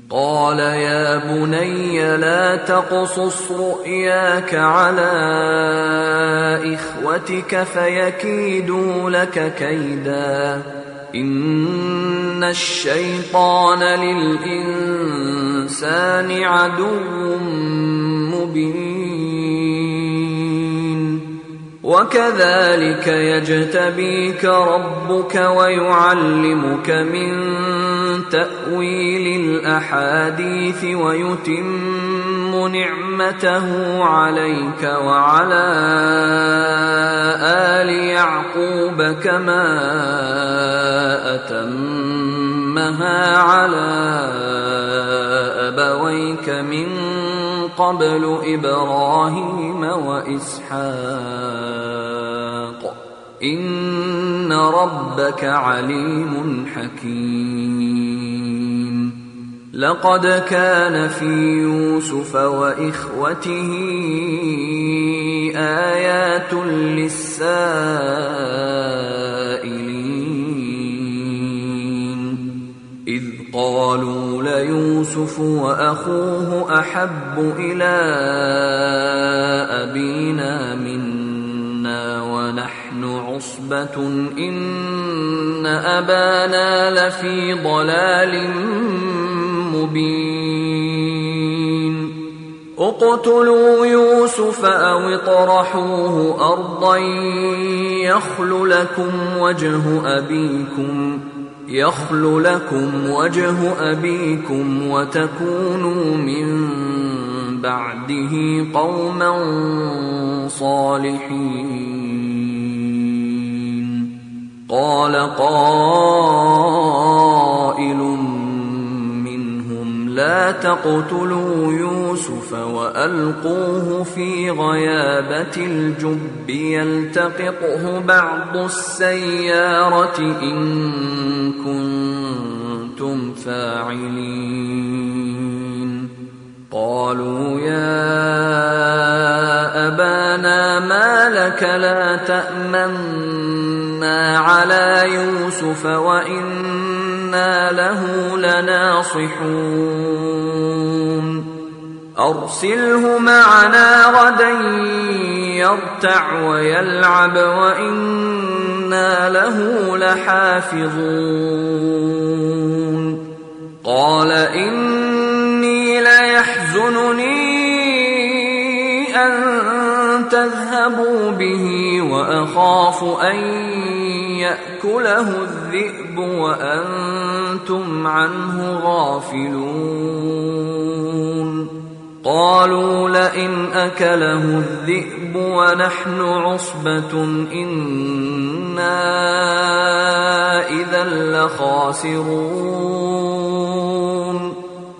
قال يا بني لا تقصص رؤياك على إخوتك فيكيدوا لك كيدا إن الشيطان للإنسان عدو مبين وكذلك يجتبيك ربك ويعلمك من تأويل الأحاديث ويتم نعمته عليك وعلى آل يعقوب كما أتمها على أبويك من قبل إبراهيم وإسحاق إن ربك عليم حكيم لقد كان في يوسف وإخوته آيات للسائلين إذ قالوا ليوسف وأخوه أحب إلى أبينا منا ونحن عصبة إن أبانا لفي ضلال مبين اقتلوا يوسف أو اطرحوه أرضا يخل لكم وجه أبيكم وتكونوا من بعده قوما صالحين قال قائل منهم لا تقتلوا يوسف وألقوه في غيابة الجب يلتقطه بعض السيارة إن كنتم فاعلين قالوا يا أبانا ما لك لا تأمنا على يوسف وإنا له لناصحون أرسله معنا غدا يرتع ويلعب وإنا له لحافظون قال إني ليحزنني أن تذهبوا به وأخاف أن يأكله الذئب وأنتم عنه غافلون قالوا لئن أكله الذئب ونحن عصبة إنا إذا لخاسرون